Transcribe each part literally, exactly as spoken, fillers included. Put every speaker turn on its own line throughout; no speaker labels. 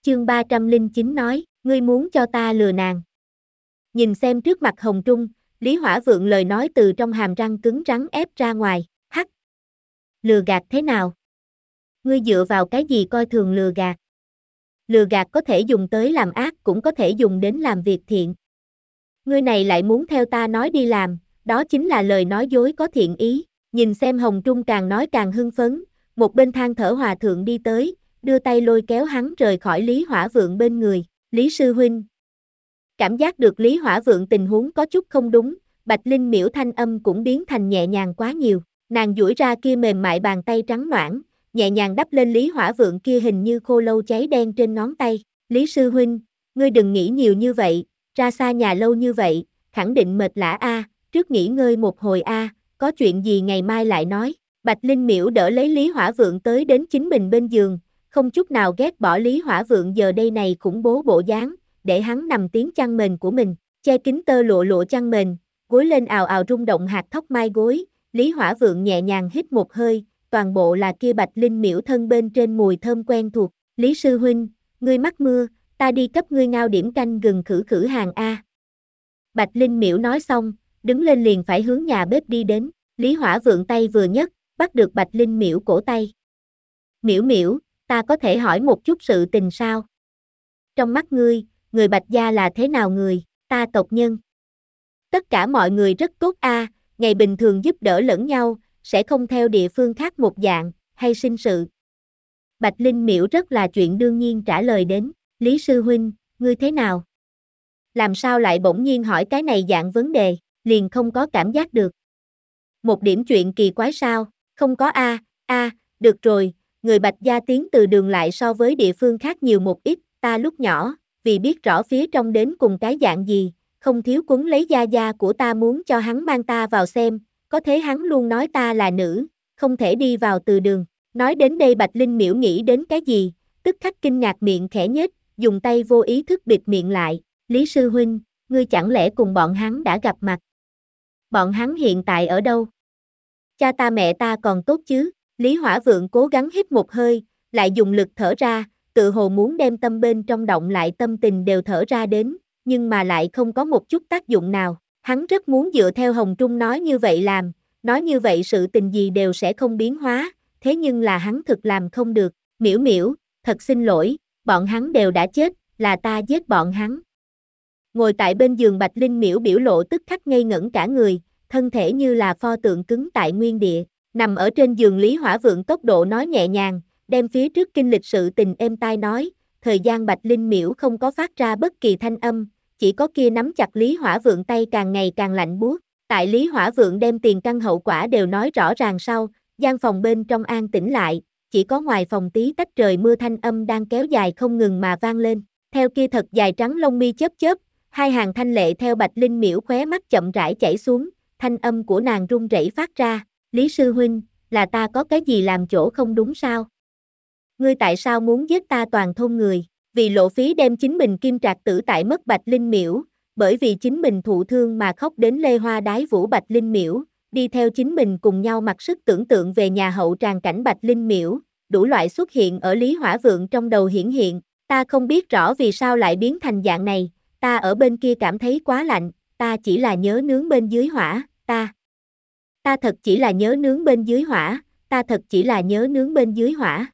chương ba trăm lẻ chín nói, ngươi muốn cho ta lừa nàng. Nhìn xem trước mặt Hồng Trung, Lý Hỏa Vượng lời nói từ trong hàm răng cứng rắn ép ra ngoài, hắc. Lừa gạt thế nào? Ngươi dựa vào cái gì coi thường lừa gạt? Lừa gạt có thể dùng tới làm ác cũng có thể dùng đến làm việc thiện. Ngươi này lại muốn theo ta nói đi làm, đó chính là lời nói dối có thiện ý. Nhìn xem Hồng Trung càng nói càng hưng phấn, một bên than thở hòa thượng đi tới, đưa tay lôi kéo hắn rời khỏi Lý Hỏa Vượng bên người. Lý sư huynh. Cảm giác được Lý Hỏa Vượng tình huống có chút không đúng, Bạch Linh Miễu thanh âm cũng biến thành nhẹ nhàng quá nhiều. Nàng duỗi ra kia mềm mại bàn tay trắng nõn, nhẹ nhàng đắp lên Lý Hỏa Vượng kia hình như khô lâu cháy đen trên ngón tay. Lý sư huynh, ngươi đừng nghĩ nhiều như vậy, ra xa nhà lâu như vậy, khẳng định mệt lả a, trước nghỉ ngơi một hồi a, có chuyện gì ngày mai lại nói. Bạch Linh Miễu đỡ lấy Lý Hỏa Vượng tới đến chính mình bên giường, không chút nào ghét bỏ Lý Hỏa Vượng giờ đây này khủng bố bộ dáng, để hắn nằm tiếng chăn mền của mình, che kín tơ lụa lụa chăn mền, gối lên ào ào rung động hạt thóc mai gối. Lý Hỏa Vượng nhẹ nhàng hít một hơi, toàn bộ là kia Bạch Linh Miễu thân bên trên mùi thơm quen thuộc. Lý sư huynh, ngươi mắc mưa, ta đi cấp ngươi ngao điểm canh gừng khử khử hàng a. Bạch Linh Miễu nói xong, đứng lên liền phải hướng nhà bếp đi đến. Lý Hỏa Vượng tay vừa nhấc, bắt được Bạch Linh Miễu cổ tay. Miễu Miễu, ta có thể hỏi một chút sự tình sao? Trong mắt ngươi, người Bạch gia là thế nào người? Ta tộc nhân. Tất cả mọi người rất tốt a, à, ngày bình thường giúp đỡ lẫn nhau, sẽ không theo địa phương khác một dạng, hay sinh sự. Bạch Linh Miễu rất là chuyện đương nhiên trả lời đến. Lý sư huynh, ngươi thế nào? Làm sao lại bỗng nhiên hỏi cái này dạng vấn đề, liền không có cảm giác được. Một điểm chuyện kỳ quái sao? Không có a, a, được rồi, người Bạch gia tiến từ đường lại so với địa phương khác nhiều một ít, ta lúc nhỏ, vì biết rõ phía trong đến cùng cái dạng gì, không thiếu quấn lấy gia gia của ta muốn cho hắn mang ta vào xem, có thế hắn luôn nói ta là nữ, không thể đi vào từ đường. Nói đến đây Bạch Linh Miễu nghĩ đến cái gì, tức khắc kinh ngạc miệng khẽ nhếch, dùng tay vô ý thức bịt miệng lại. Lý sư huynh, ngươi chẳng lẽ cùng bọn hắn đã gặp mặt? Bọn hắn hiện tại ở đâu? Cha ta mẹ ta còn tốt chứ? Lý Hỏa Vượng cố gắng hít một hơi, lại dùng lực thở ra, tự hồ muốn đem tâm bên trong động lại tâm tình đều thở ra đến, nhưng mà lại không có một chút tác dụng nào. Hắn rất muốn dựa theo Hồng Trung nói như vậy làm, nói như vậy sự tình gì đều sẽ không biến hóa, thế nhưng là hắn thực làm không được. Miễu Miễu, thật xin lỗi, bọn hắn đều đã chết, là ta giết bọn hắn. Ngồi tại bên giường Bạch Linh Miễu biểu lộ tức khắc ngây ngẩn cả người, thân thể như là pho tượng cứng tại nguyên địa. Nằm ở trên giường Lý Hỏa Vượng tốc độ nói nhẹ nhàng, đem phía trước kinh lịch sự tình êm tai nói, thời gian Bạch Linh Miễu không có phát ra bất kỳ thanh âm, chỉ có kia nắm chặt Lý Hỏa Vượng tay càng ngày càng lạnh buốt. Tại Lý Hỏa Vượng đem tiền căn hậu quả đều nói rõ ràng sau, gian phòng bên trong an tĩnh lại, chỉ có ngoài phòng tí tách trời mưa thanh âm đang kéo dài không ngừng mà vang lên. Theo kia thật dài trắng lông mi chớp chớp, hai hàng thanh lệ theo Bạch Linh Miễu khóe mắt chậm rãi chảy xuống, thanh âm của nàng run rẩy phát ra. Lý sư huynh, là ta có cái gì làm chỗ không đúng sao? Ngươi tại sao muốn giết ta toàn thôn người? Vì lộ phí đem chính mình kim trạc tử tại mất Bạch Linh Miễu, bởi vì chính mình thụ thương mà khóc đến lê hoa đái vũ Bạch Linh Miễu, đi theo chính mình cùng nhau mặc sức tưởng tượng về nhà hậu tràng cảnh Bạch Linh Miễu, đủ loại xuất hiện ở Lý Hỏa Vượng trong đầu hiển hiện, ta không biết rõ vì sao lại biến thành dạng này, ta ở bên kia cảm thấy quá lạnh, ta chỉ là nhớ nướng bên dưới hỏa, ta. Ta thật chỉ là nhớ nướng bên dưới hỏa, ta thật chỉ là nhớ nướng bên dưới hỏa.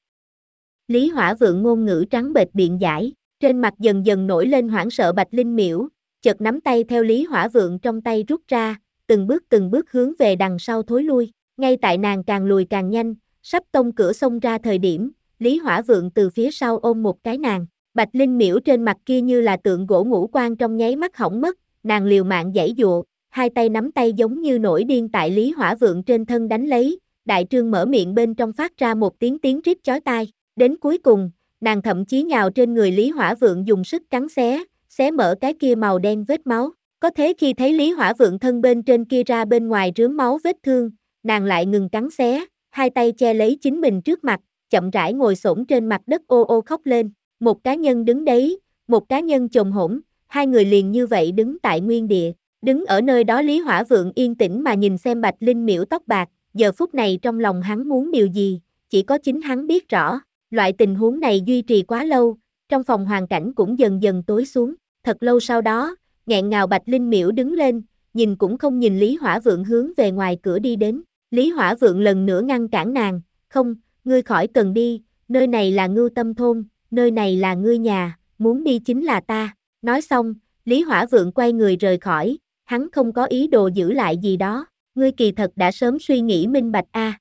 Lý Hỏa Vượng ngôn ngữ trắng bệch biện giải, trên mặt dần dần nổi lên hoảng sợ Bạch Linh Miễu, chợt nắm tay theo Lý Hỏa Vượng trong tay rút ra, từng bước từng bước hướng về đằng sau thối lui, ngay tại nàng càng lùi càng nhanh, sắp tông cửa xông ra thời điểm, Lý Hỏa Vượng từ phía sau ôm một cái nàng, Bạch Linh Miễu trên mặt kia như là tượng gỗ ngũ quan trong nháy mắt hỏng mất, nàng liều mạng giãy giụa, hai tay nắm tay giống như nổi điên tại Lý Hỏa Vượng trên thân đánh lấy, đại trương mở miệng bên trong phát ra một tiếng tiếng rít chói tai, đến cuối cùng, nàng thậm chí nhào trên người Lý Hỏa Vượng dùng sức cắn xé, xé mở cái kia màu đen vết máu, có thế khi thấy Lý Hỏa Vượng thân bên trên kia ra bên ngoài rướm máu vết thương, nàng lại ngừng cắn xé, hai tay che lấy chính mình trước mặt, chậm rãi ngồi xổm trên mặt đất ô ô khóc lên, một cá nhân đứng đấy, một cá nhân chồm hổm, hai người liền như vậy đứng tại nguyên địa. Đứng ở nơi đó Lý Hỏa Vượng yên tĩnh mà nhìn xem Bạch Linh Miễu tóc bạc, giờ phút này trong lòng hắn muốn điều gì, chỉ có chính hắn biết rõ, loại tình huống này duy trì quá lâu, trong phòng hoàn cảnh cũng dần dần tối xuống. Thật lâu sau đó, nghẹn ngào Bạch Linh Miễu đứng lên, nhìn cũng không nhìn Lý Hỏa Vượng hướng về ngoài cửa đi đến. Lý Hỏa Vượng lần nữa ngăn cản nàng, không, ngươi khỏi cần đi, nơi này là Ngưu Tâm thôn, nơi này là ngươi nhà, muốn đi chính là ta. Nói xong, Lý Hỏa Vượng quay người rời khỏi, hắn không có ý đồ giữ lại gì đó, ngươi kỳ thật đã sớm suy nghĩ minh bạch a. À.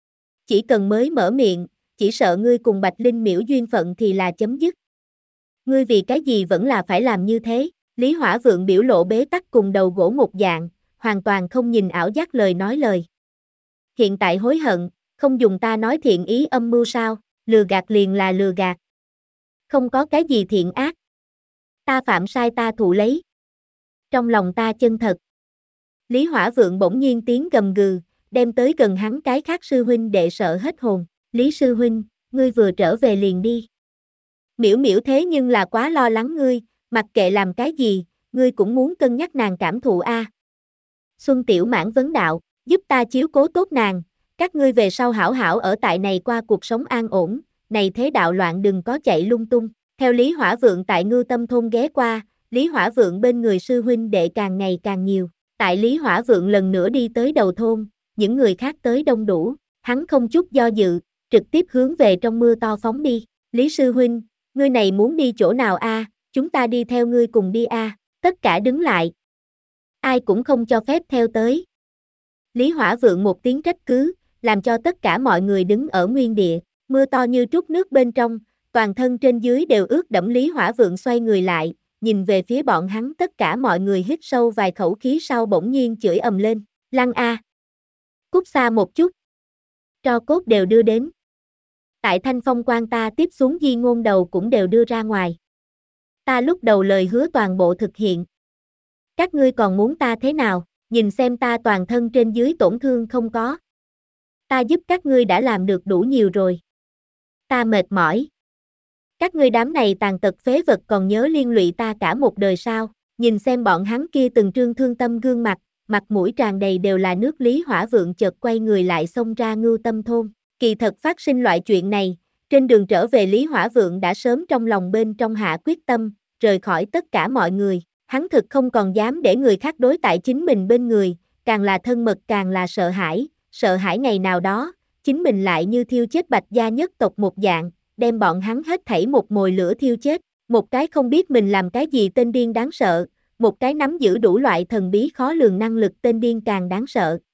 Chỉ cần mới mở miệng, chỉ sợ ngươi cùng Bạch Linh Miễu duyên phận thì là chấm dứt. Ngươi vì cái gì vẫn là phải làm như thế? Lý Hỏa Vượng biểu lộ bế tắc cùng đầu gỗ một dạng, hoàn toàn không nhìn ảo giác lời nói lời. Hiện tại hối hận, không dùng ta nói thiện ý âm mưu sao, lừa gạt liền là lừa gạt. Không có cái gì thiện ác. Ta phạm sai ta thụ lấy. Trong lòng ta chân thật. Lý Hỏa Vượng bỗng nhiên tiếng gầm gừ, đem tới gần hắn cái khác sư huynh đệ sợ hết hồn. Lý sư huynh, ngươi vừa trở về liền đi. Miễu Miễu thế nhưng là quá lo lắng ngươi, mặc kệ làm cái gì, ngươi cũng muốn cân nhắc nàng cảm thụ a. À. Xuân Tiểu Mãn vấn đạo, giúp ta chiếu cố tốt nàng, các ngươi về sau hảo hảo ở tại này qua cuộc sống an ổn, này thế đạo loạn đừng có chạy lung tung. Theo Lý Hỏa Vượng tại Ngưu Tâm thôn ghé qua, Lý Hỏa Vượng bên người sư huynh đệ càng ngày càng nhiều. Tại Lý Hỏa Vượng lần nữa đi tới đầu thôn, những người khác tới đông đủ, hắn không chút do dự, trực tiếp hướng về trong mưa to phóng đi. Lý sư huynh, ngươi này muốn đi chỗ nào a? À? Chúng ta đi theo ngươi cùng đi a. À? Tất cả đứng lại. Ai cũng không cho phép theo tới. Lý Hỏa Vượng một tiếng trách cứ, làm cho tất cả mọi người đứng ở nguyên địa, mưa to như trút nước bên trong, toàn thân trên dưới đều ướt đẫm. Lý Hỏa Vượng xoay người lại, nhìn về phía bọn hắn, tất cả mọi người hít sâu vài khẩu khí sau bỗng nhiên chửi ầm lên, lăn a. Cút xa một chút. Tro cốt đều đưa đến. Tại Thanh Phong quan ta tiếp xuống di ngôn đầu cũng đều đưa ra ngoài. Ta lúc đầu lời hứa toàn bộ thực hiện. Các ngươi còn muốn ta thế nào, nhìn xem ta toàn thân trên dưới tổn thương không có. Ta giúp các ngươi đã làm được đủ nhiều rồi. Ta mệt mỏi. Các ngươi đám này tàn tật phế vật còn nhớ liên lụy ta cả một đời sao, nhìn xem bọn hắn kia từng trương thương tâm gương mặt, mặt mũi tràn đầy đều là nước. Lý Hỏa Vượng chợt quay người lại xông ra Ngưu Tâm thôn. Kỳ thật phát sinh loại chuyện này, trên đường trở về Lý Hỏa Vượng đã sớm trong lòng bên trong hạ quyết tâm, rời khỏi tất cả mọi người, hắn thực không còn dám để người khác đối tại chính mình bên người, càng là thân mật càng là sợ hãi, sợ hãi ngày nào đó, chính mình lại như thiêu chết Bạch gia nhất tộc một dạng, đem bọn hắn hết thảy một mồi lửa thiêu chết, một cái không biết mình làm cái gì tên điên đáng sợ, một cái nắm giữ đủ loại thần bí khó lường năng lực tên điên càng đáng sợ.